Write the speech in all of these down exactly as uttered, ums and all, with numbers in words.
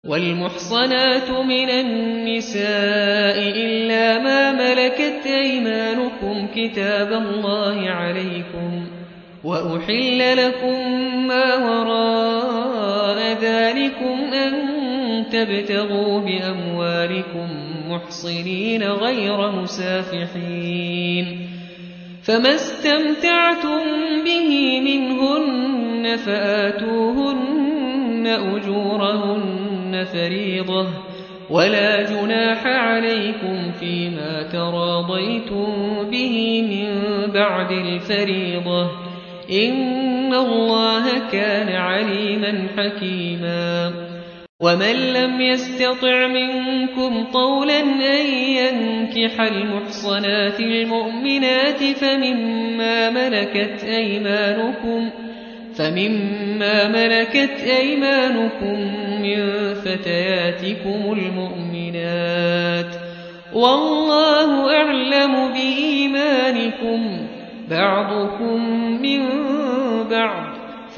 والمحصنات من النساء إلا ما ملكت أيمانكم كتاب الله عليكم وأحل لكم ما وراء ذلكم أن تبتغوا بأموالكم محصنين غير مسافحين فما استمتعتم به منهن فآتوهن أجورهن فريضة ولا جناح عليكم فيما تراضيتم به من بعد الفريضة إن الله كان عليما حكيما ومن لم يستطع منكم طولا أن ينكح المحصنات المؤمنات فمما ملكت أيمانكم فمما ملكت أيمانكم من فتياتكم المؤمنات والله أعلم بإيمانكم بعضكم من بعض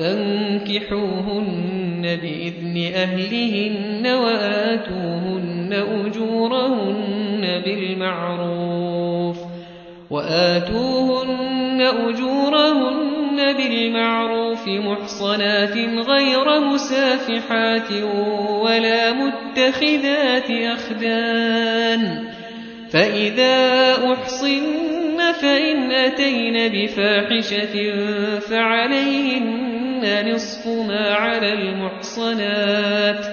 فانكحوهن بإذن أهلهن وآتوهن أجورهن بالمعروف وآتوهن أجورهن بالمعروف محصنات غير مسافحات ولا متخذات أخدان فإذا أحصن فإن أتين بفاحشة فعليهن نصف ما على المحصنات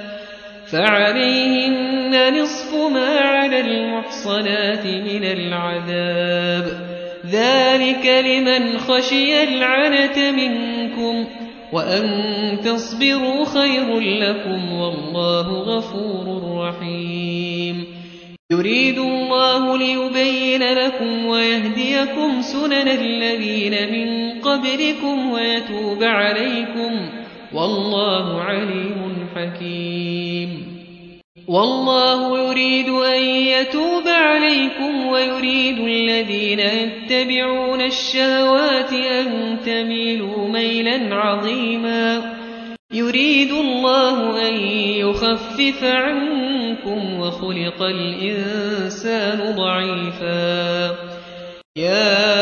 فعليهن نصف ما على المحصنات من العذاب ذلك لمن خشي العنة منكم وأن تصبروا خير لكم والله غفور رحيم يريد الله ليبين لكم ويهديكم سنن الذين من قبلكم ويتوب عليكم والله عليم حكيم والله يريد أن يتوب عليكم ويريد الذين يتبعون الشهوات أن تميلوا ميلا عظيما يريد الله أن يخفف عنكم وخلق الإنسان ضعيفا يا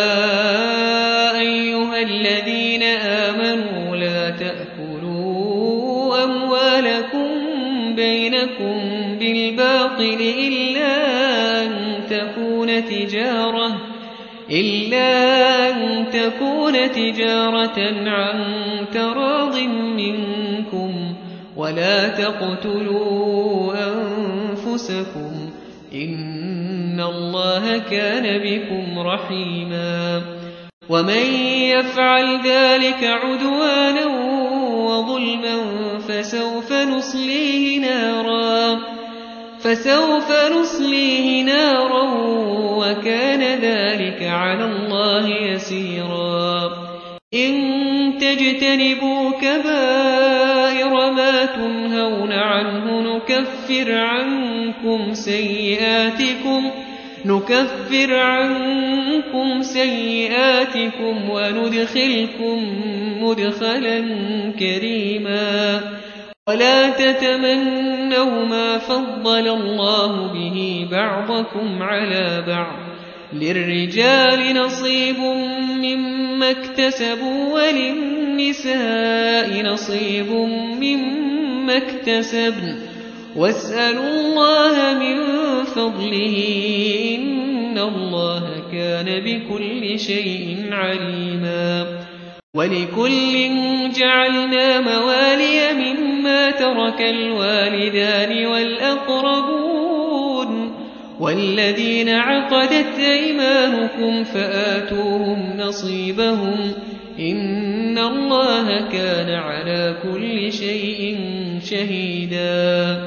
أيها الذين آمنوا لا تأكلوا أموالكم بينكم بالباطل إلا أن تكون تجارة إلا أن تكون تجارة عن تراض منكم ولا تقتلوا أنفسكم إن الله كان بكم رحيما ومن يفعل ذلك عدوانا وظلما فسوف نصليه نارا فسوف نصليه نارا وكان ذلك على الله يسيرا إن تجتنبوا كبائر ما تنهون عنه نكفر عنكم سيئاتكم نكفر عنكم سيئاتكم وندخلكم مدخلا كريما ولا تتمنوا ما فضل الله به بعضكم على بعض للرجال نصيب مما اكتسبوا وللنساء نصيب مما اكتسبن واسألوا الله من فضله إن الله كان بكل شيء عليما ولكل جعلنا موالي مما ترك الوالدان والأقربون والذين عقدت أيمانكم فآتوهم نصيبهم إن الله كان على كل شيء شهيدا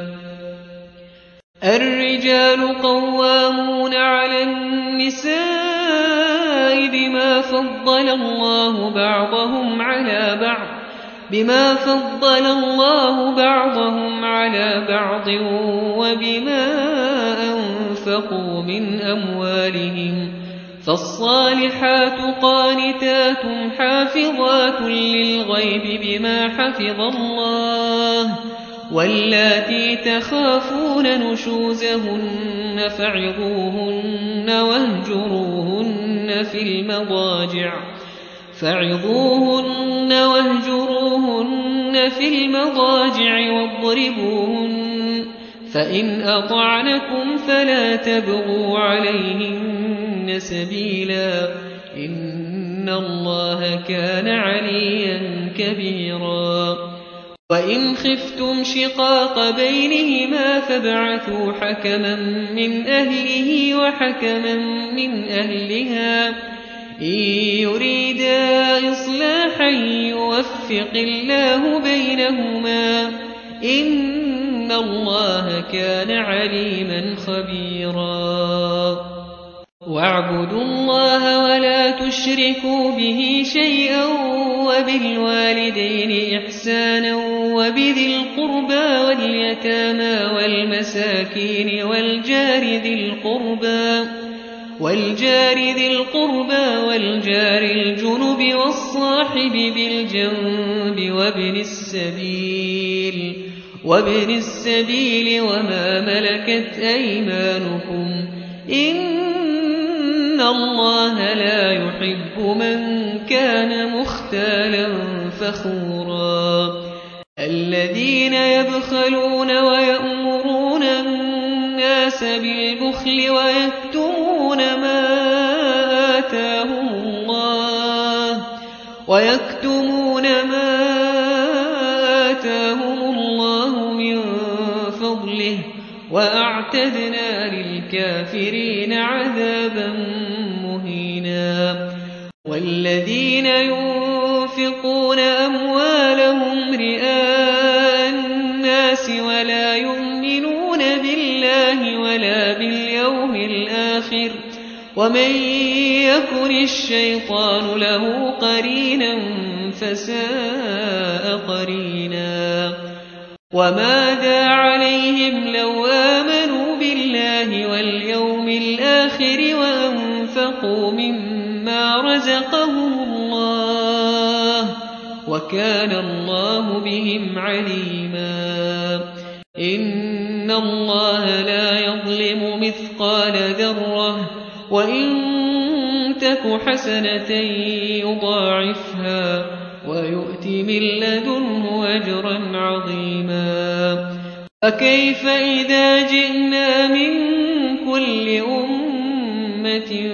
الرجال قوامون على النساء بما فضل الله بعضهم على بعض بما فضل الله بعضهم على بعض وبما أنفقوا من أموالهم فالصالحات قانتات حافظات للغيب بما حفظ الله واللاتي تخافون نشوزهن فعظوهن واهجروهن في المضاجع فعظوهن واهجروهن في المضاجع واضربوهن فإن أطعنكم فلا تبغوا عليهن سبيلا إن الله كان عليا كبيرا وإن خفتم شقاق بينهما فابعثوا حكما من أهله وحكما من أهلها إن يريدا إصلاحا يوفق الله بينهما إن الله كان عليما خبيرا واعبدوا الله ولا تشركوا به شيئا وبالوالدين إحسانا وبذي القربى واليتامى والمساكين والجار ذي القربى والجار ذي القربى والجار الجنب والصاحب بالجنب وابن السبيل وابن السبيل وما ملكت أيمانكم إن الله لا يحب من كان مختالا فخورا الذين يبخلون ويأمرون الناس بالبخل ويكتمون ما آتاهم الله ويكتمون ما آتاهم الله من فضله وأعتدنا للكافرين عذابا مهينا والذين ينفقون أموالهم رئاء الناس ولا يؤمنون بالله ولا باليوم الآخر ومن يكن الشيطان له قرينا فساء قرينا وماذا عليهم لو آمنوا بالله واليوم الآخر وأنفقوا مما رزقهم الله وكان الله بهم عليما إن الله لا يظلم مثقال ذرة وإن تك حسنة يضاعفها ويؤت من لدنه أجرا عظيما فكيف إذا جئنا من كل أمة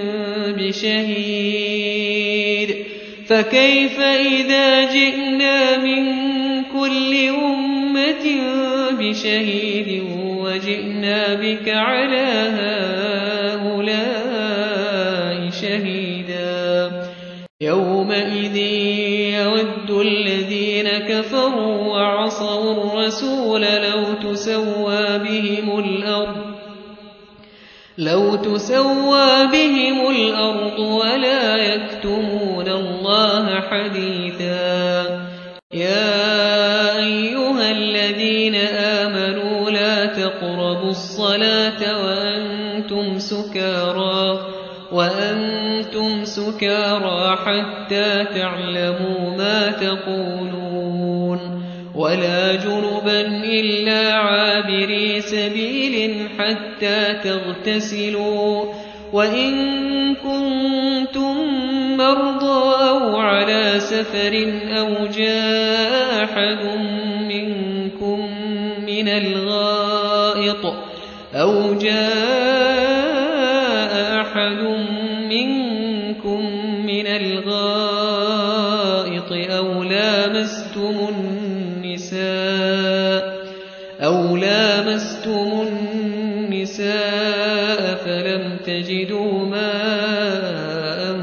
بشهيد فكيف إذا جئنا من كل أمة بشهيد وجئنا بك على هؤلاء شهيدا يومئذ يود الذين كفروا وعصوا الرسول لو تسوى بهم الأرض لو تسوى بهم الأرض ولا يكتمون الله حديثا يا أيها الذين آمنوا لا تقربوا الصلاة وأنتم سكارى وأنتم سكارى حتى تعلموا ما تقولون ولا جنبا إلا عابري سبيل حتى تغتسلوا وإن كنتم مرضى أو على سفر أو جاء أحد منكم من الغائط أو جاء أحد منكم من الغائط أو لامستم النساء أو لامستم النساء فلم تجدوا ماء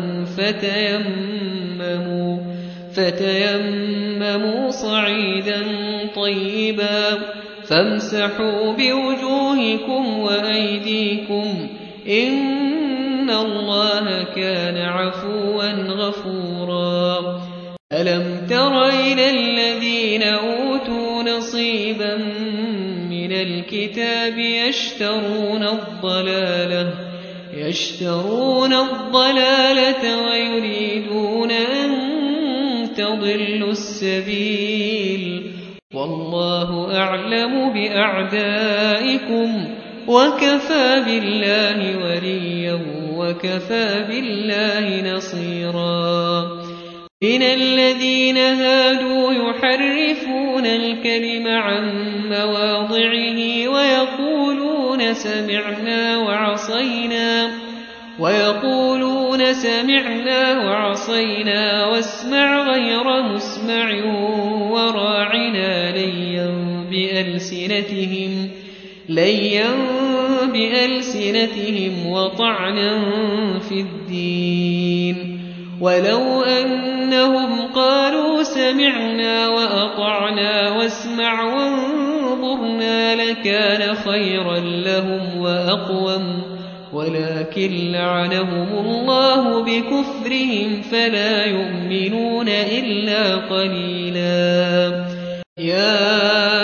فتيمموا فتيمموا صعيدا طيبا فامسحوا بوجوهكم وأيديكم إن الله كان عفوا غفورا ألم تر إلى الذين أوتوا نصيبا من الكتاب يشترون الضلالة يشترون الضلالة ويريدون أن تضلوا السبيل والله أعلم بأعدائكم وكفى بالله وليا وكفى بالله نصيرا من الذين هادوا يحرفون الكلم عن مواضعه ويقولون سمعنا وعصينا ويقولون سمعنا وعصينا واسمع غير مسمع وراعنا ليا بألسنتهم ليا بألسنتهم وطعنا في الدين ولو أنهم قالوا سمعنا وأطعنا واسمع وانظرنا لكان خيرا لهم وأقوم ولكن لعنهم الله بكفرهم فلا يؤمنون إلا قليلا يا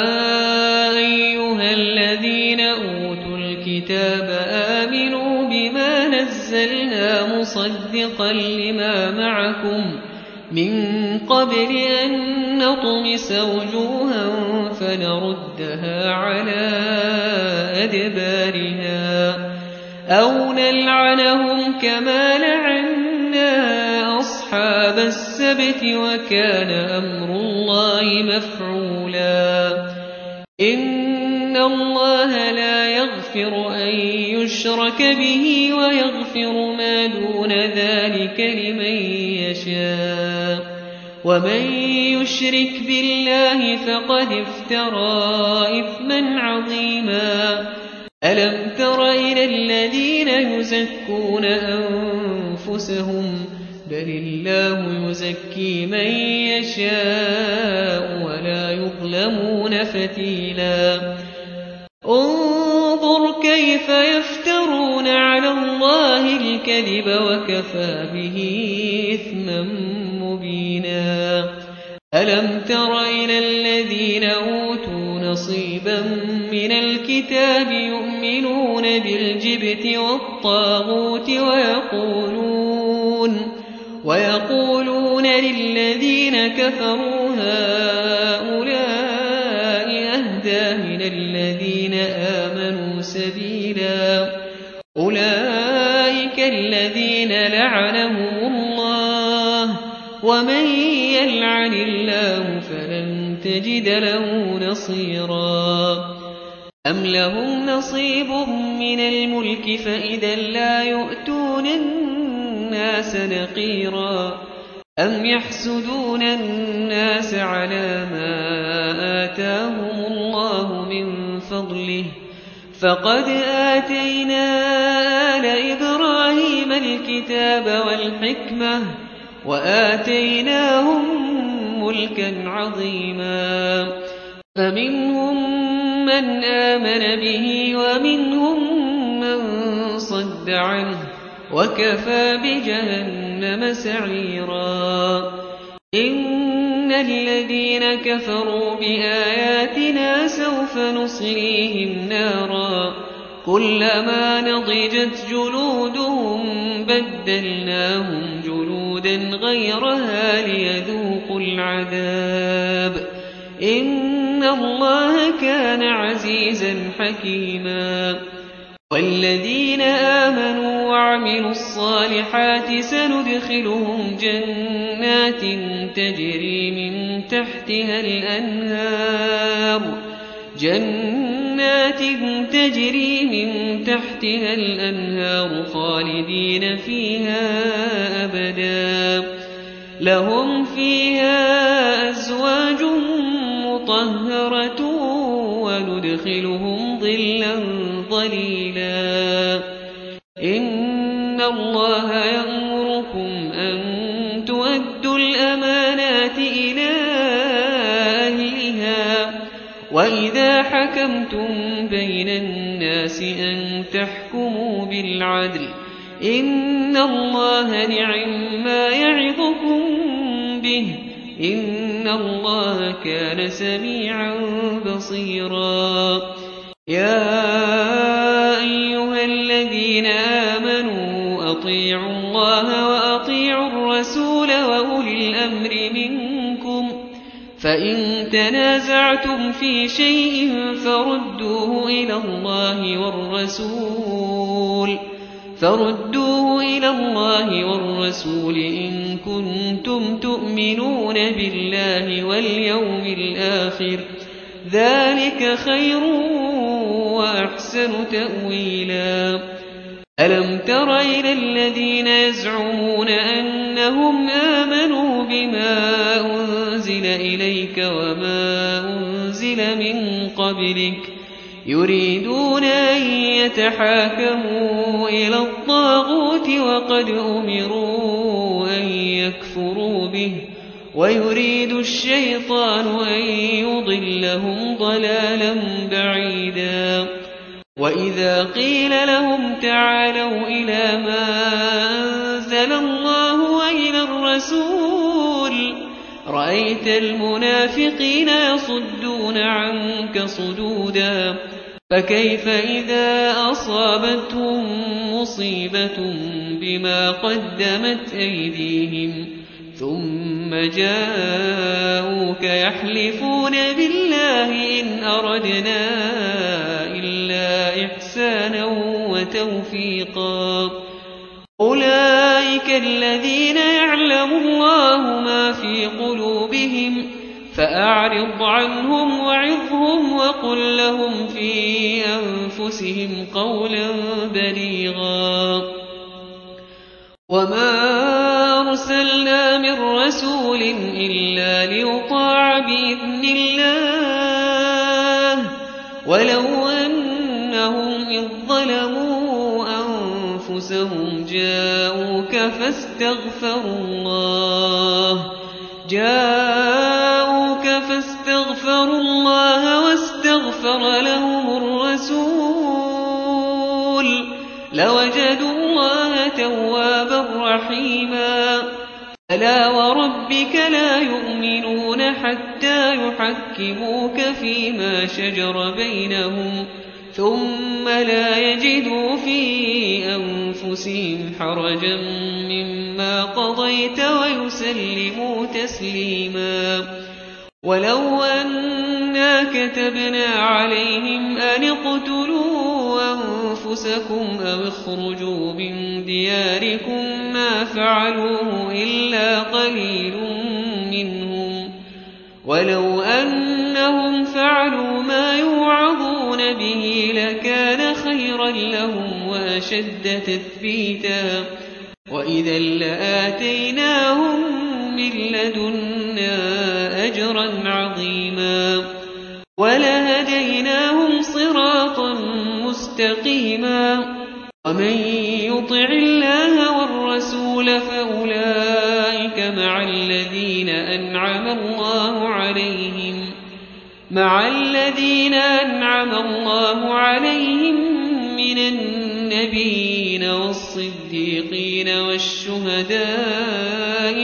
أيها الذين أوتوا الكتاب آمنوا بما نزلنا مصدقا لما معكم من قبل أن نطمس وجوها فنردها على أدبارها أو نلعنهم كما لعنا أصحاب السبت وكان أمر الله مفعولا إن الله لا يغفر أن يشرك به ويغفر ما دون ذلك لمن يشاء ومن يشرك بالله فقد افترى إثما عظيما ألم تر إلى الذين يزكون أنفسهم بل الله يزكي من يشاء ولا يظلمون فتيلا انظر كيف يفترون على الله الكذب وكفى به إثما مبينا ألم تر إلى الذين أوتوا نصيبا من الكتاب يؤمنون بالجبت والطاغوت ويقولون ويقولون للذين كفروا هؤلاء أهدى من الذين آمنوا سبيلا أولئك الذين لعنهم الله ومن يلعن الله فلن تجد له نصيرا أم لهم نصيب من الملك فإذا لا يؤتون الناس نقيرا أم يحسدون الناس على ما آتاهم الله من فضله فقد آتينا آل إبراهيم الكتاب والحكمة وآتيناهم ملكا عظيما فمنهم من آمن به ومنهم من صد عنه وكفى بجهنم سعيرا إن الذين كفروا بآياتنا سوف نصليهم نارا كلما نضجت جلودهم بدلناهم جلودا غيرها ليذوقوا العذاب إن الله كان عزيزا حكيما والذين آمنوا وعملوا الصالحات سندخلهم جنات تجري من تحتها الأنهار جنات تجري من تحتها الأنهار خالدين فيها أبدا لهم فيها أزواج مطهرة وندخلهم ظلا ظليلا إن الله يأمركم أن تؤدوا الأمانات إلى أهلها وإذا حكمتم بين الناس أن تحكموا بالعدل إن الله نعم ما يعظكم به إن الله كان سميعا بصيرا يا أيها الذين آمنوا أطيعوا الله وأطيعوا الرسول وأولي الأمر منكم فإن تنازعتم في شيء فردوه إلى الله والرسول فردوه إلى الله والرسول إن كنتم تؤمنون بالله واليوم الآخر ذلك خير وأحسن تأويلا. ألم تر إلى الذين يزعمون أنهم آمنوا بما أنزل إليك وما أنزل من قبلك يريدون أن يتحاكموا إلى الطاغوت وقد أمروا أن يكفروا به ويريد الشيطان أن يضلهم ضلالا بعيدا. وإذا قيل لهم تعالوا إلى ما أنزل الله وإلى الرسول رأيت المنافقين يصدون عنك صدودا. فكيف إذا أصابتهم مصيبة بما قدمت أيديهم ثم جاءوك يحلفون بالله إن أردنا إلا إحسانا وتوفيقا أولئك الذين يعلم الله ما في قلوبهم فأعرض عنهم وعظهم وقل لهم في أنفسهم قولا بليغا. وما أرسلنا من رسول إلا ليطاع بإذن الله ولو أنهم إذ ظلموا أنفسهم جاءوك فاستغفروا الله جاءوك فاستغفروا الله واستغفر لهم الرسول لوجدوا الله توابا رحيما. ألا وربك لا يؤمنون حتى يحكموك فيما شجر بينهم ثم لا يجدوا في أنفسهم حرجا مما قضيت ويسلموا تسليما. ولو أنا كتبنا عليهم أن اقتلوا أنفسكم أو اخرجوا من دياركم ما فعلوه إلا قليل منهم ولو أنهم فعلوا ما يوعظون به لكان خيرا لهم وأشد تثبيتا وإذا لآتيناهم من لدنا أجرا عظيما ولهديناهم صراطا مستقيما. ومن يطع الله والرسول فأولئك مع الذين أنعم الله عليهم مع الذين أنعم الله عليهم من النبيين والصديقين والشهداء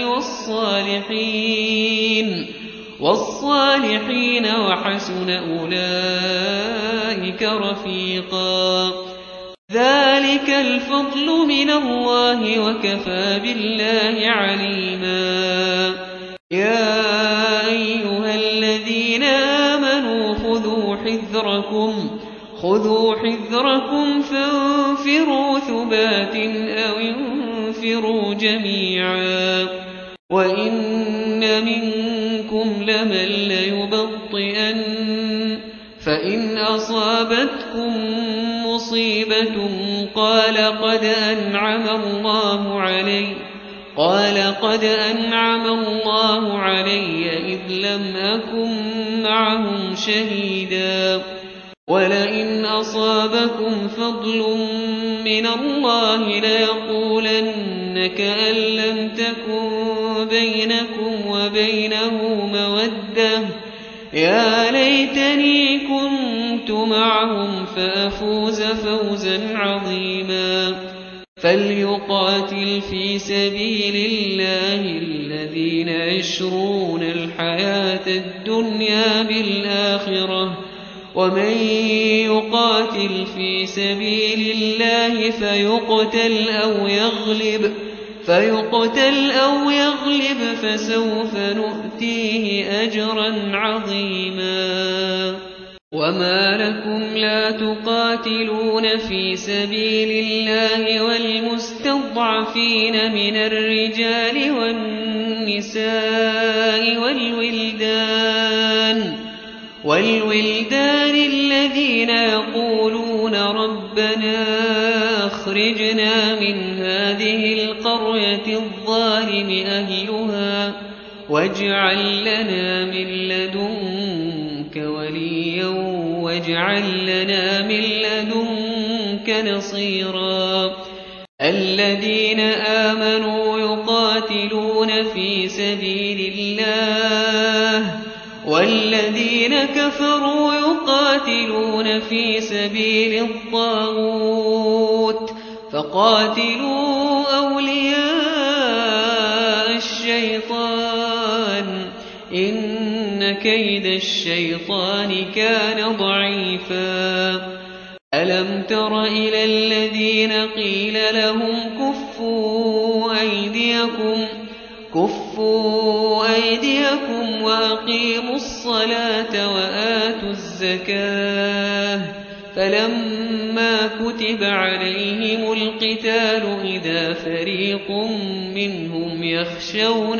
والصالحين والصالحين وحسن أولئك رفيقا. ذلك الفضل من الله وكفى بالله عليما. يا أيها الذين آمنوا خذوا حذركم خذوا حذركم فانفروا ثبات أو انفروا جميعا وإن منكم لمن ليبطئن فإن أصابتكم مصيبة قال قد أنعم الله علي قال قد أنعم الله علي إذ لم أكن معهم شهيدا ولئن أصابكم فضل من الله ليقولن كأن لم تكن بينكم وبينه مودة يا ليتني كنت معهم فأفوز فوزا عظيما. فليقاتل في سبيل الله الذين يشرون الحياة الدنيا بالآخرة ومن يقاتل في سبيل الله فيقتل أو يغلب فيقتل أو يغلب فسوف نؤتيه أجرا عظيما وما لكم لا تقاتلون في سبيل الله والمستضعفين من الرجال والنساء والولدان والولدان الذين يقولون ربنا أخرجنا من هذه القرية الظالم أهلها واجعل لنا من لدنك وليا واجعل لنا من لدنك نصيرا الذين آمنوا يقاتلون في سبيل الله والذين كفروا يقاتلون في سبيل الطاغوت فقاتلوا أولياء الشيطان إن كيد الشيطان كان ضعيفا ألم تر إلى الذين قيل لهم كفوا أيديكم كفوا أيديكم وأقيموا الصلاة وآتوا الزكاة فلما كتب عليهم القتال إذا فريق منهم يخشون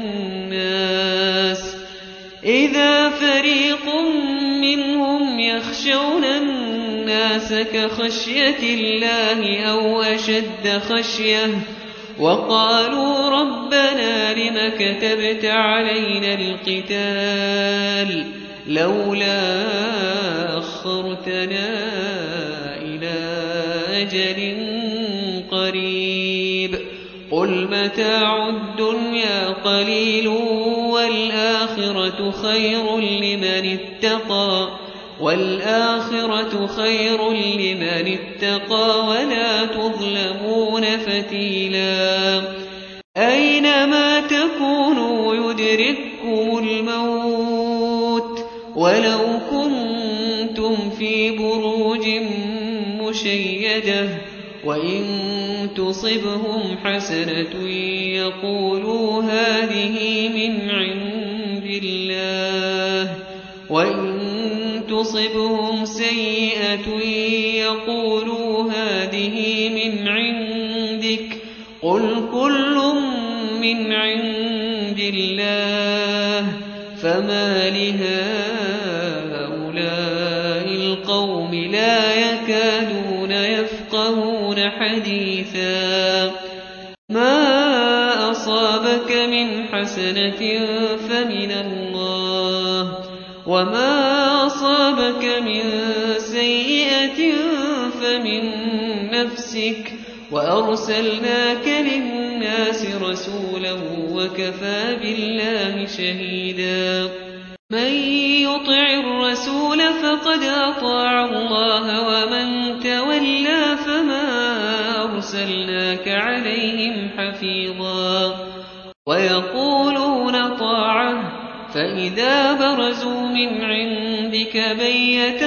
الناس إذا فريق منهم يخشون الناس كخشية الله أو أشد خشية وقالوا ربنا لم كتبت علينا القتال لولا أخرتنا إلى أجل قريب قل متاع الدنيا قليل والآخرة خير لمن اتقى والآخرة خير لمن اتقى ولا تظلمون فتيلا أينما تكونوا يدرككم الموت ولو كنتم في بروج مشيدة وإن تصبهم حسنة يقولوا هذه من عند الله وإن تصبهم سيئة يقولوا هذه من عندك قل كل من عند الله فما لهؤلاء القوم لا يكادون يفقهون حديثا ما أصابك من حسنة فمن الله وما أصابك من سيئة فمن نفسك وأرسلناك للناس رسولا وكفى بالله شهيدا من يطع الرسول فقد أطاع الله ومن تولى فما أرسلناك عليهم حفيظا ويقولون طاعة فإذا برزوا من عندك بيت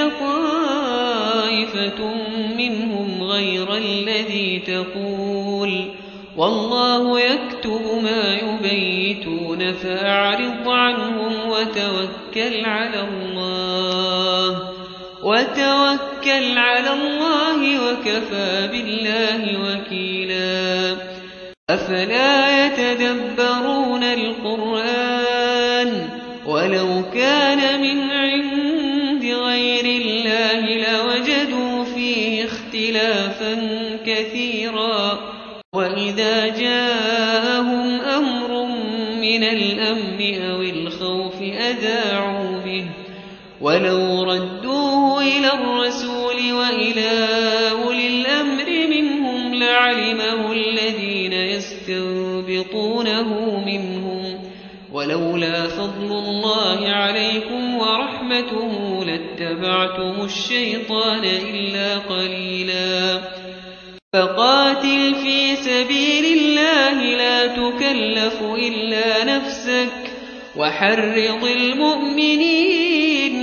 طائفة منهم غير الذي تقول والله يكتب ما يبيتون فأعرض عنهم وتوكل على الله وتوكل على الله وكفى بالله وكيلا أفلا يتدبرون القرآن ولو كان من عند غير الله لوجدوا فيه اختلافا كثيرا وإذا جاءهم أمر من الأمن أو الخوف أذاعوا به ولو ردوه إلى الرسول وإلى أولي الأمر منهم لعلمه الذين يستنبطونه منهم ولولا فضل الله عليكم ورحمته لاتبعتم الشيطان إلا قليلا فقاتل في سبيل الله لا تكلف إلا نفسك وحرض المؤمنين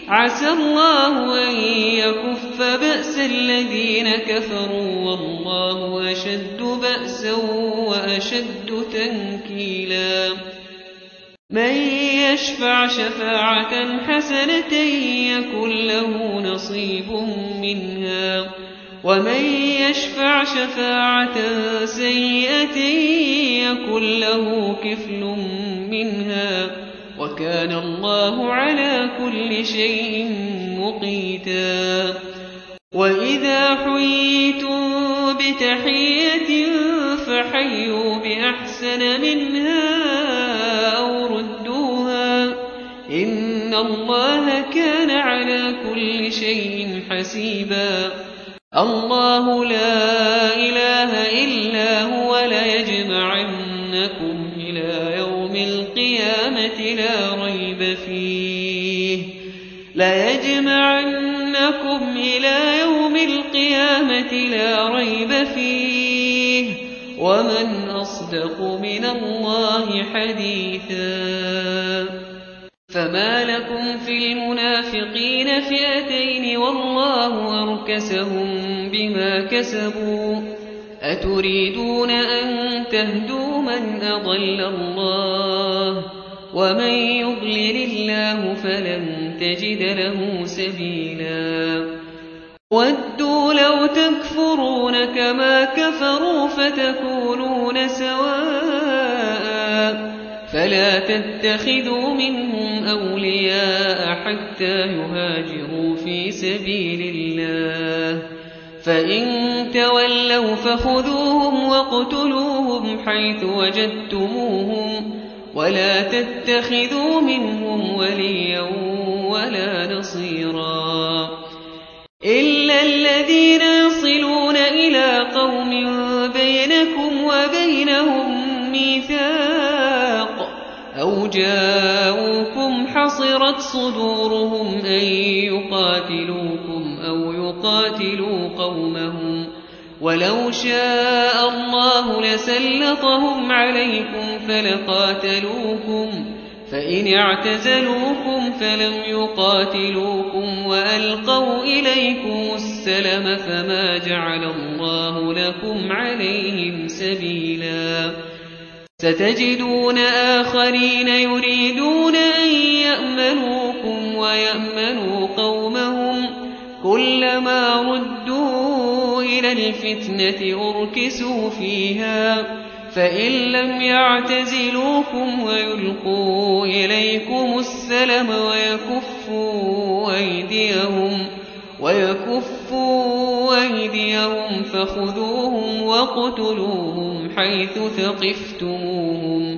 عسى الله أن يكف بأس الذين كفروا والله أشد بأسا وأشد تنكيلا من يشفع شفاعة حسنة يكن له نصيب منها ومن يشفع شفاعة سيئة يكن له كفل منها وكان الله على كل شيء مقيتا وإذا حييتم بتحية فحيوا بأحسن منها أو ردوها إن الله كان على كل شيء حسيبا الله لا إله إلا هو ليجمعنكم إلى يوم القيامة لا ريب فيه ليجمعنكم إلى يوم القيامة لا ريب فيه ومن أصدق من الله حديثا فما لكم في المنافقين فئتين والله أركسهم بما كسبوا أتريدون أن تهدوا من أضل الله ومن يضلل الله فلن تجد له سبيلا ودوا لو تكفرون كما كفروا فتكونون سواء فلا تتخذوا منهم أولياء حتى يهاجروا في سبيل الله فإن تولوا فخذوهم واقتلوهم حيث وجدتموهم ولا تتخذوا منهم وليا ولا نصيرا إلا الذين يصلون إلى قوم بينكم وبينهم ميثاق أو جاءوكم حصرت صدورهم أن يقاتلوكم أو يقاتلوا قومهم ولو شاء الله لسلطهم عليكم فلقاتلوكم فإن اعتزلوكم فلم يقاتلوكم وألقوا إليكم السلم فما جعل الله لكم عليهم سبيلا ستجدون آخرين يريدون أن يأمنوكم ويأمنوا قومهم كلما ردوا إلى الفتنة أركسوا فيها فإن لم يعتزلوكم ويلقوا إليكم السلم ويكفوا أيديهم ويكفوا أيديهم فخذوهم واقتلوهم حيث ثقفتموهم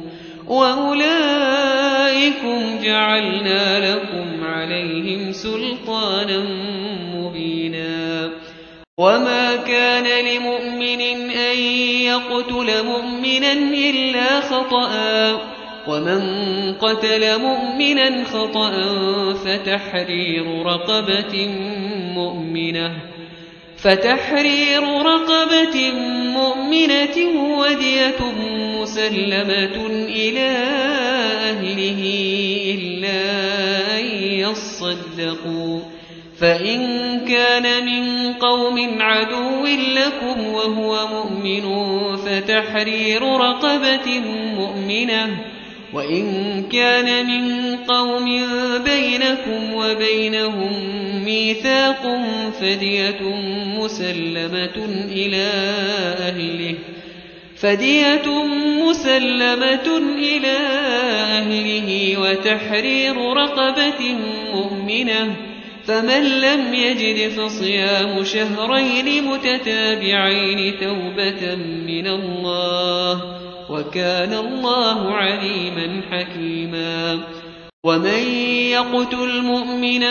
وأولئكم جعلنا لكم عليهم سلطانا مبينا وما كان لمؤمن أن يقتل مؤمنا إلا خطأ ومن قتل مؤمنا خطأ فتحرير رقبة مؤمنة فتحرير رقبة مؤمنة ودية مسلمة إلى أهله إلا أن يصدقوا فإن كان من قوم عدو لكم وهو مؤمن فتحرير رقبة مؤمنة وإن كان من قوم بينكم وبينهم ميثاق فدية مسلمة إلى أهله فدية مسلمة إلى أهله وتحرير رقبة مؤمنة فمن لم يجد فصيام شهرين متتابعين توبة من الله وكان الله عليما حكيما ومن يقتل مؤمنا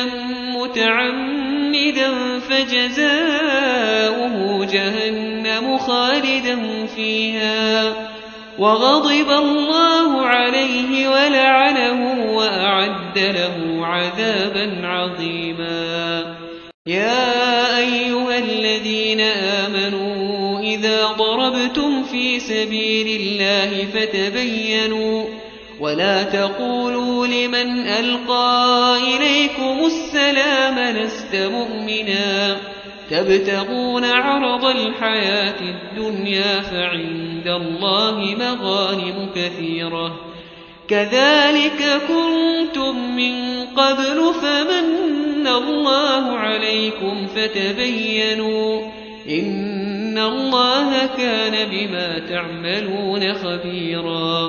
متعمدا فجزاؤه جهنم خالدا فيها وغضب الله عليه ولعنه وأعد له عذابا عظيما يا أيها الذين آمنوا إذا ضربتم في سبيل الله فتبينوا ولا تقولوا لمن ألقى إليكم السلام لست مؤمنا تبتغون عرض الحياة الدنيا فعند الله مغانم كثيرة كذلك كنتم من قبل فمن الله عليكم فتبينوا إن الله كان بما تعملون خبيرا.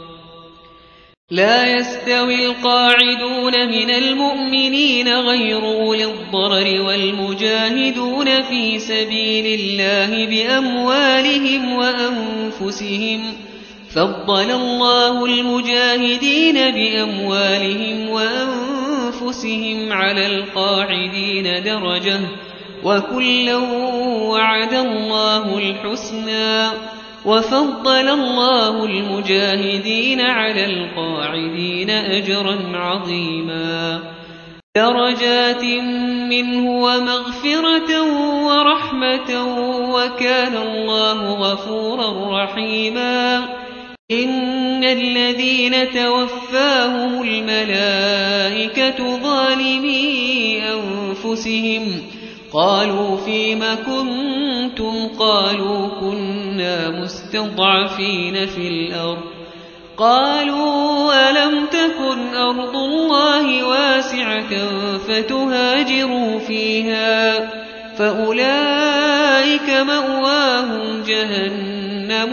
لا يستوي القاعدون من المؤمنين غير أولي الضرر والمجاهدون في سبيل الله بأموالهم وأنفسهم فضل الله المجاهدين بأموالهم وأنفسهم على القاعدين درجة وكلا وعد الله الحسنى وفضل الله المجاهدين على القاعدين أجرا عظيما درجات منه ومغفرة ورحمة وكان الله غفورا رحيما. إن الذين توفاهم الملائكة ظالمي أنفسهم قالوا فيم كنتم قالوا كنا مستضعفين في الأرض قالوا ألم تكن أرض الله واسعة فتهاجروا فيها فأولئك مأواهم جهنم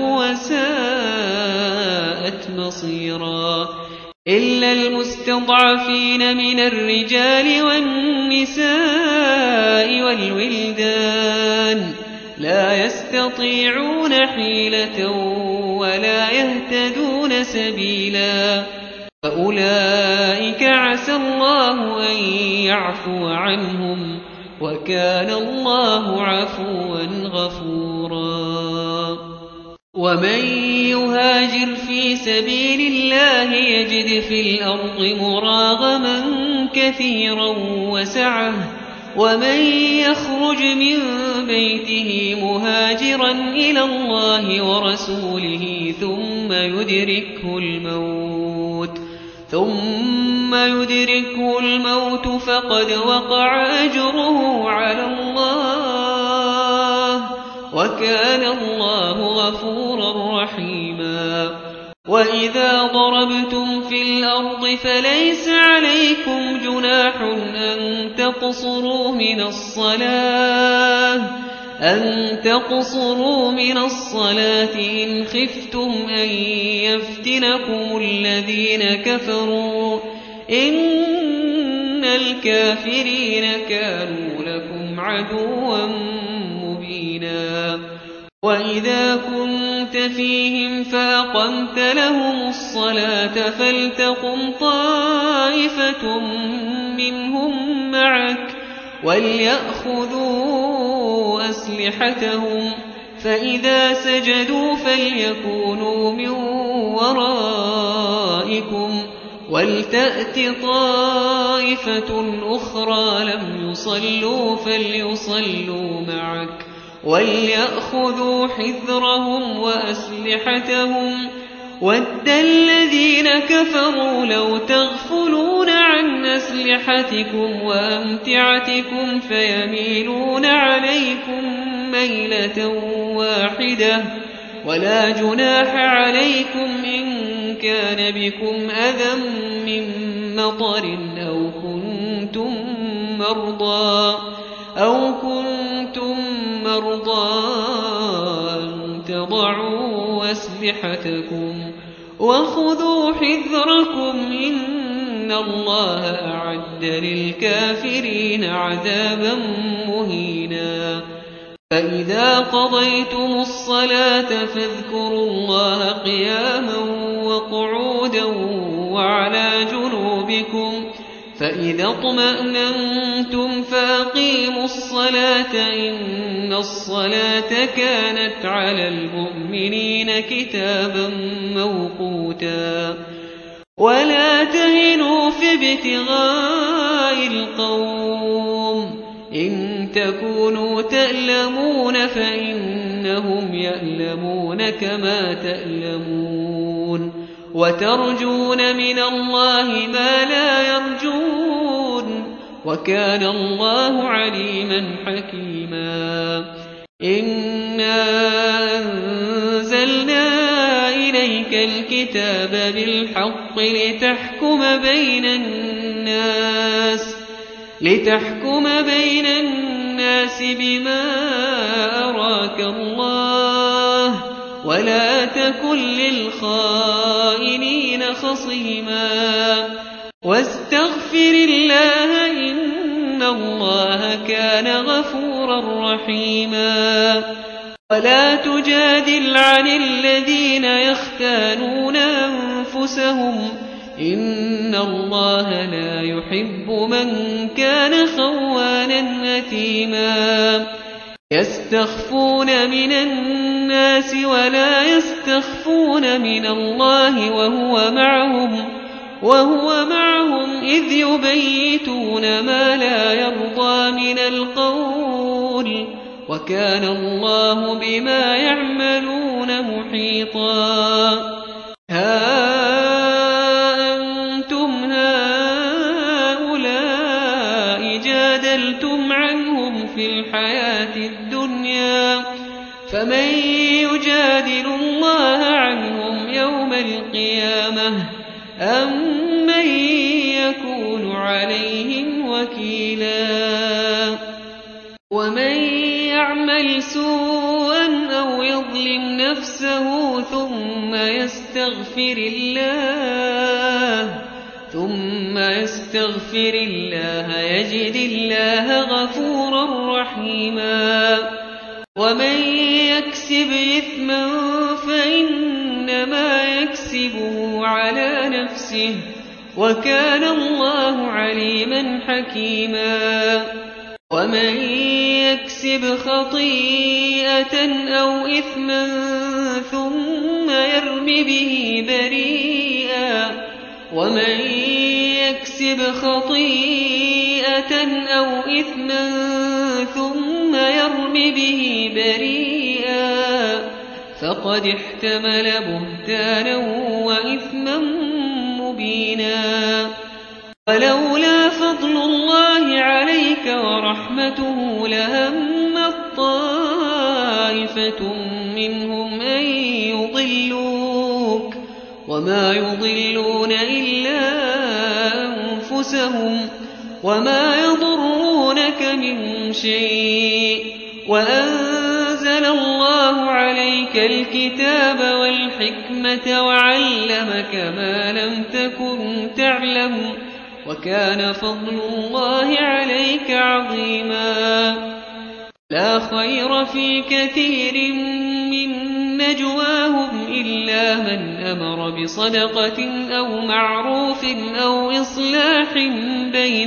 وساءت مصيرا. إلا المستضعفين من الرجال والنساء والولدان لا يستطيعون حيلة ولا يهتدون سبيلا فأولئك عسى الله أن يعفو عنهم وكان الله عفوا غفورا. ومن يهاجر في سبيل الله يجد في الأرض مراغما كثيرا وسعة ومن يخرج من بيته مهاجرا إلى الله ورسوله ثم يدركه الموت ثم يدركه الموت فقد وقع أجره على الله وكان الله غفورا رحيما. وإذا ضربتم في الأرض فليس عليكم جناح أن تقصروا من الصلاة أن تقصروا من الصلاة إن خفتم أن يفتنكم الذين كفروا إن الكافرين كانوا لكم عدوا مبينا. وإذا كنت فيهم فأقمت لهم الصلاة فلتقم طائفة منهم معك وليأخذوا أسلحتهم فإذا سجدوا فليكونوا من ورائكم ولتأت طائفة أخرى لم يصلوا فليصلوا معك وليأخذوا حذرهم وأسلحتهم ود الذين كفروا لو تغفلون عن أسلحتكم وأمتعتكم فيميلون عليكم ميلة واحدة ولا جناح عليكم إن كان بكم أذى من مطر أو كنتم مرضى أو كنتم مرضى أن تضعوا أسلحتكم وخذوا حذركم إن الله أعد للكافرين عذابا مهينا. فإذا قضيتم الصلاة فاذكروا الله قياما وقعودا وعلى جنوبكم فإذا اطمأننتم فأقيموا الصلاة إن الصلاة كانت على المؤمنين كتابا موقوتا. ولا تهنوا في ابتغاء القوم إن تكونوا تألمون فإنهم يألمون كما تألمون وترجون من الله ما لا يرجون وكان الله عليما حكيما إنا أنزلنا إليك الكتاب بالحق لتحكم بين الناس لتحكم بين الناس بما أراك الله ولا تكن للخائنين خصيما واستغفر الله إن الله كان غفورا رحيما ولا تجادل عن الذين يختانون أنفسهم إن الله لا يحب من كان خوانا أثيما يستخفون من الناس ولا يستخفون من الله وهو معهم وهو معهم إذ يبيتون ما لا يرضى من القول وكان الله بما يعملون محيطا ها أنتم هؤلاء جادلتم عنهم في الحياة الدنيا فمن يجادل الله عنهم يوم القيامة أم من يكون عليهم وكيلا ومن يعمل سوءا أو يظلم نفسه ثم يستغفر الله ثم يستغفر الله يجد الله غفورا رحيما ومن يكسب إثما فإنما يكسبه على نفسه وكان الله عليما حكيما ومن يكسب خطيئة أو إثما ثم يرم به بريئا ومن يكسب خطيئة أو إثما ثم يرم به بريئا فقد احتمل بهتانا وإثما مبينا ولولا فضل الله عليك ورحمته لهمت طائفة منهم أن يضلوك وما يضلون إلا أنفسهم وما يضرونك من شيء وأنزل الله عليك الكتاب والحكمة وعلمك ما لم تكن تعلم وكان فضل الله عليك عظيما لا خير في كثير من نجواهم إلا من أمر بصدقة أو معروف أو إصلاح بين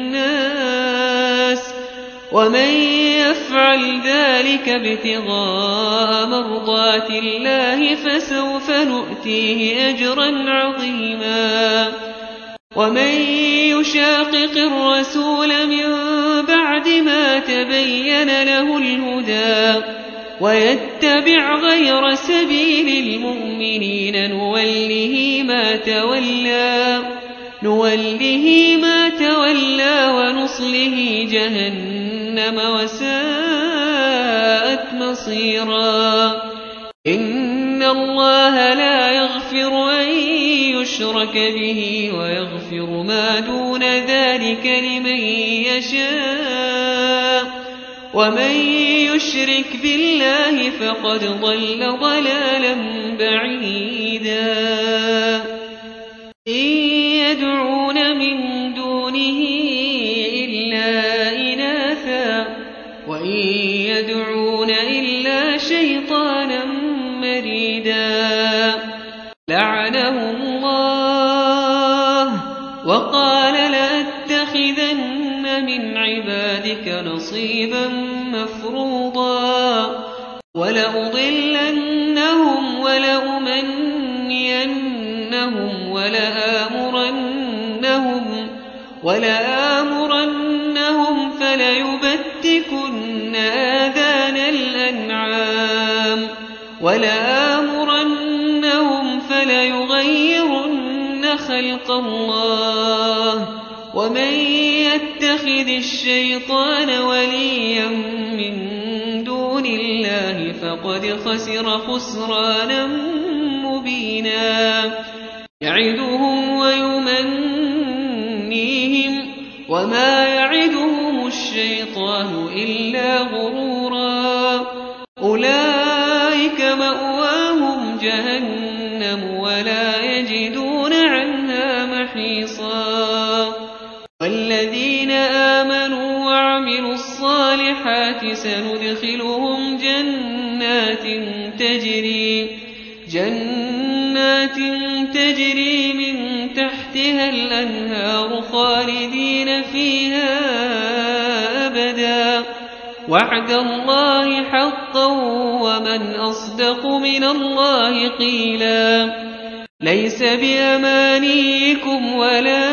الناس ومن يفعل ذلك ابتغاء مرضات الله فسوف نؤتيه أجرا عظيما ومن يشاقق الرسول من بعد ما تبين له الهدى ويتبع غير سبيل المؤمنين نوله ما تولى نوله ما تولى ونصله جهنم وساءت مصيرا إن الله لا يغفر أن يشرك به ويغفر ما دون ذلك لمن يشاء ومن يشرك بالله فقد ضل ضلالا بعيدا إن يدعون من دونه إلا إناثا وإن يدعون إلا شيطانا مريدا لعنه الله وقال لأتخذن من عبادك نصيبا مفروضا ولأضلنهم ولأمنينهم ولآمرنهم ولآمرنهم فليبتكن آذان الأنعام ولآمرنهم فليغيرن يلقى الله ومن يتخذ الشيطان وليا من دون الله فقد خسر خسرانا مبينا يعدهم ويمنيهم وما يعدهم الشيطان إلا غرورا أولئك مأواهم جهنم ولا يجدون عنها محيصا والذين آمنوا وعملوا الصالحات سندخلهم جنات تجري جنات تجري من تحتها الأنهار خالدين فيها أبدا وعد الله حقا ومن أصدق من الله قيلا ليس بأمانيكم ولا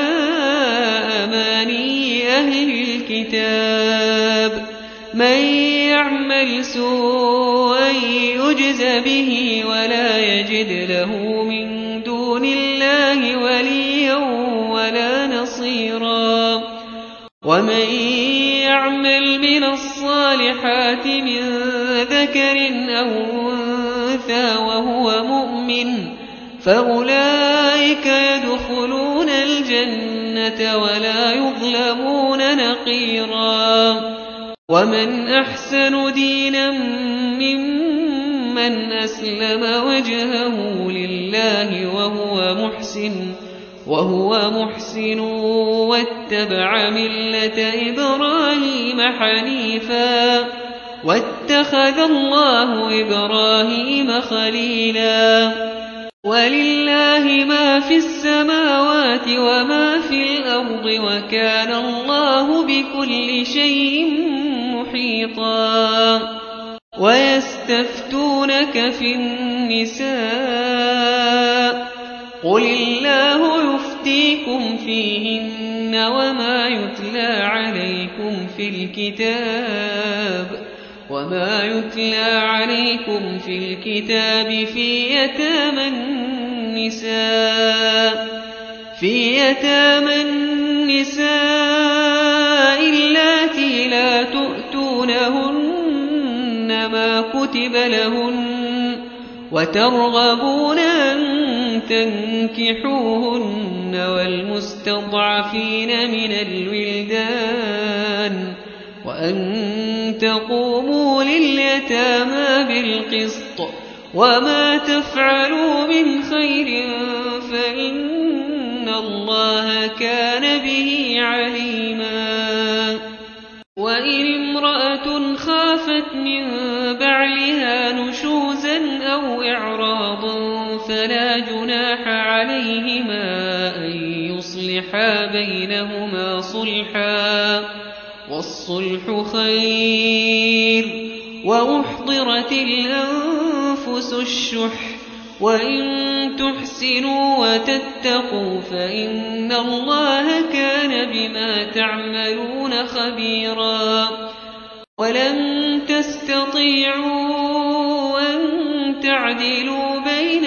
أماني أهل الكتاب من يعمل سوءا يجز به ولا يجد له من دون الله وليا ولا نصيرا ومن يعمل من الصالحات من ذكر أو أنثى وهو مؤمن فأولئك يدخلون الجنة ولا يظلمون نقيرا ومن أحسن دينا ممن أسلم وجهه لله وهو محسن وهو محسن واتبع ملة إبراهيم حنيفا واتخذ الله إبراهيم خليلا ولله ما في السماوات وما في الأرض وكان الله بكل شيء محيطا ويستفتونك في النساء قل الله يفتيكم فيهن وما يتلى عليكم في الكتاب وما يتلى عليكم في الكتاب في يتامى النساء في يتامى النساء اللاتي لا تؤتونهن ما كتب لهن وترغبون أن تنكحوهن والمستضعفين من الولدان وأن تقوموا لليتامى بالقسط وما تفعلوا من خير فإن الله كان به عليما وإن امرأة خافت من بعلها نشوزا أو إعراضا فلا جناح عليهما أن يصلحا بينهما صلحا والصلح خير وأحضرت الأنفس الشح وإن تحسنوا وتتقوا فإن الله كان بما تعملون خبيرا ولن تستطيعوا أن تعدلوا بين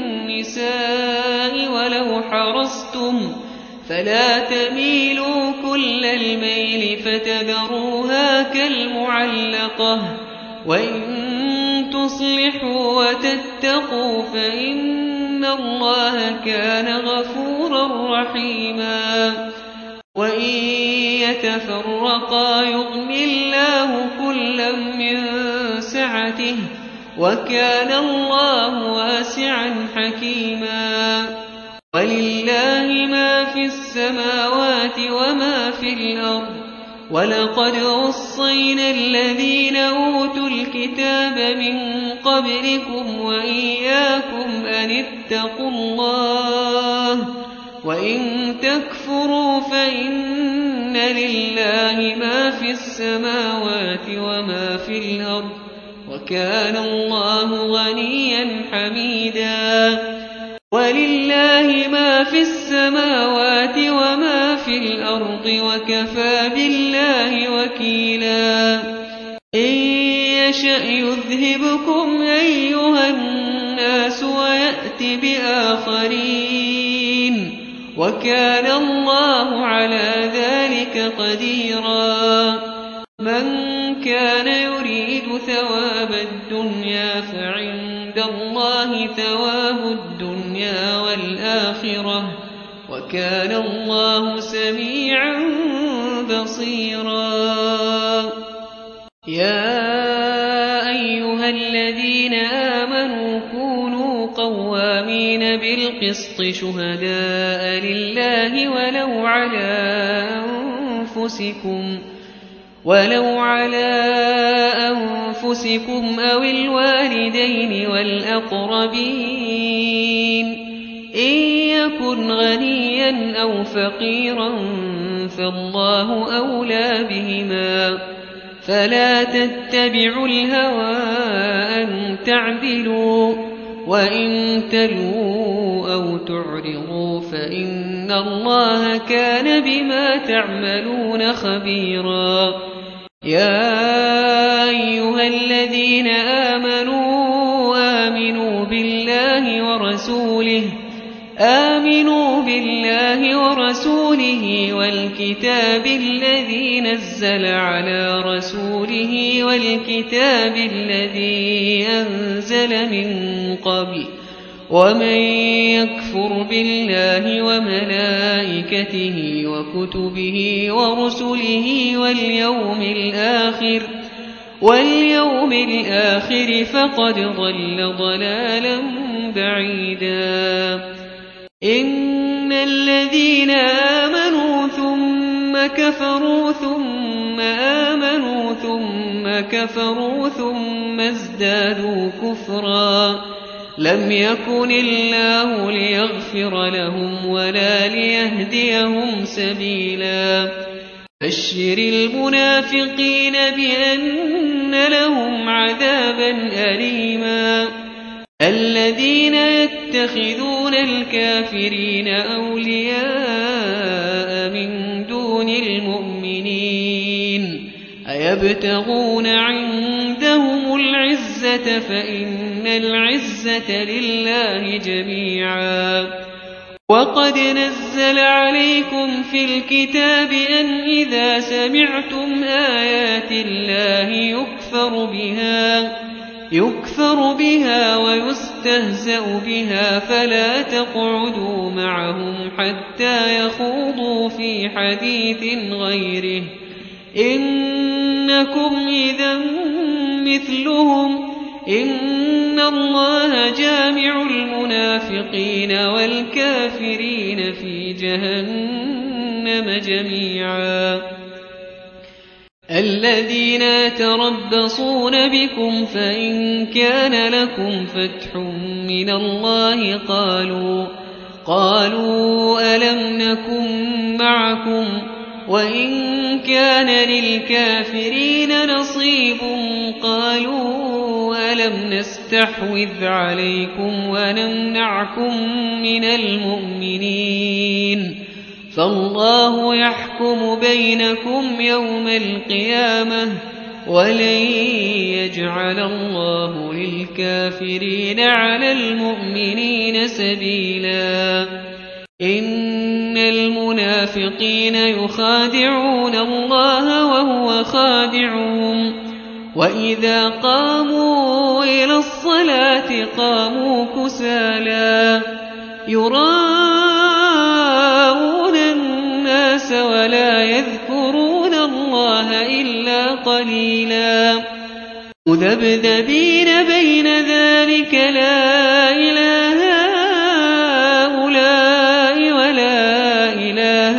النساء ولو حرصتم فلا تميلوا كل الميل فتذروها كالمعلقة وإن تصلحوا وتتقوا فإن الله كان غفورا رحيما وإن يتفرقا يغن الله كلا من سعته وكان الله واسعا حكيما ولله ما في السماوات وما في الأرض ولقد وصينا الذين أوتوا الكتاب من قبلكم وإياكم أن اتقوا الله وإن تكفروا فإن لله ما في السماوات وما في الأرض وكان الله غنيا حميدا ولله ما في السماوات وما في الأرض وكفى بالله وكيلا إن يشأ يذهبكم أيها الناس ويأت بآخرين وكان الله على ذلك قديرا من كان يريد ثواب الدنيا فعند الله ثواب الدنيا والآخرة وكان الله سميعا بصيرا يا أيها الذين آمنوا كونوا قوامين بالقسط شهداء لله ولو على أنفسكم ولو على أنفسكم أو الوالدين والأقربين إن يكن غنيا أو فقيرا فالله أولى بهما فلا تتبعوا الهوى أن تعدلوا وإن تلووا أو تعرضوا فإن الله كان بما تعملون خبيرا يا أيها الذين آمنوا آمنوا بالله ورسوله آمنوا بالله ورسوله والكتاب الذي نزل على رسوله والكتاب الذي أنزل من قبل ومن يكفر بالله وملائكته وكتبه ورسله واليوم الآخر واليوم الآخر فقد ضل ضلالا بعيدا إن الذين آمنوا ثم كفروا ثم آمنوا ثم كفروا ثم ازدادوا كفرا لم يكن الله ليغفر لهم ولا ليهديهم سبيلا بشر المنافقين بأن لهم عذابا أليما الذين يتخذون الكافرين أولياء من دون المؤمنين أيبتغون عندهم العزة فإن العزة لله جميعا وقد نزل عليكم في الكتاب أن إذا سمعتم آيات الله يكفر بها يكفر بها ويستهزأ بها فلا تقعدوا معهم حتى يخوضوا في حديث غيره إنكم إذا مثلهم إن الله جامع المنافقين والكافرين في جهنم جميعا الذين يتربصون بكم فإن كان لكم فتح من الله قالوا قالوا ألم نكن معكم وإن كان للكافرين نصيب قالوا ألم نستحوذ عليكم ونمنعكم من المؤمنين فالله يحكم بينكم يوم القيامة ولن يجعل الله للكافرين على المؤمنين سبيلا إن المنافقين يخادعون الله وهو خادعهم وإذا قاموا إلى الصلاة قاموا كسالى يراءون الناس ولا يذكرون الله إلا قليلا مذبذبين بين ذلك لا إله هؤلاء ولا إله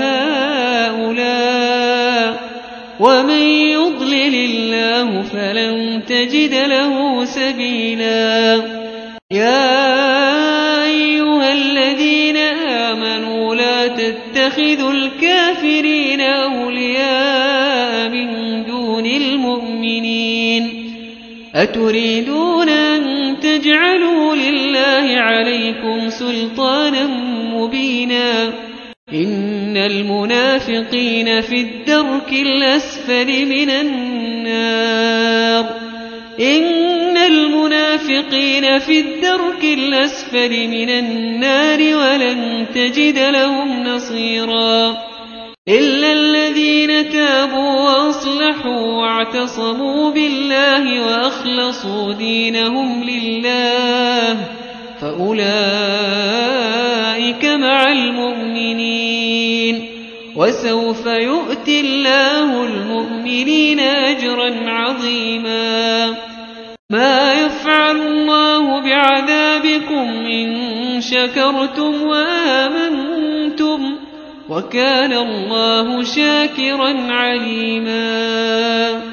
هؤلاء ومن يضلل الله فلن تجد له سبيلا يا أيها الذين آمنوا لا تتخذوا الكافرين أولياء من دون المؤمنين أتريدون أن تجعلوا لله عليكم سلطانا مبينا إن المنافقين في الدرك الأسفل من النار إن المنافقين المنافقين في الدرك الأسفل من النار ولن تجد لهم نصيرا إلا الذين تابوا وأصلحوا واعتصموا بالله وأخلصوا دينهم لله فأولئك مع المؤمنين وسوف يؤتي الله المؤمنين أجرا عظيما ما يفعل الله بعذابكم إن شكرتم وآمنتم وكان الله شاكرا عليما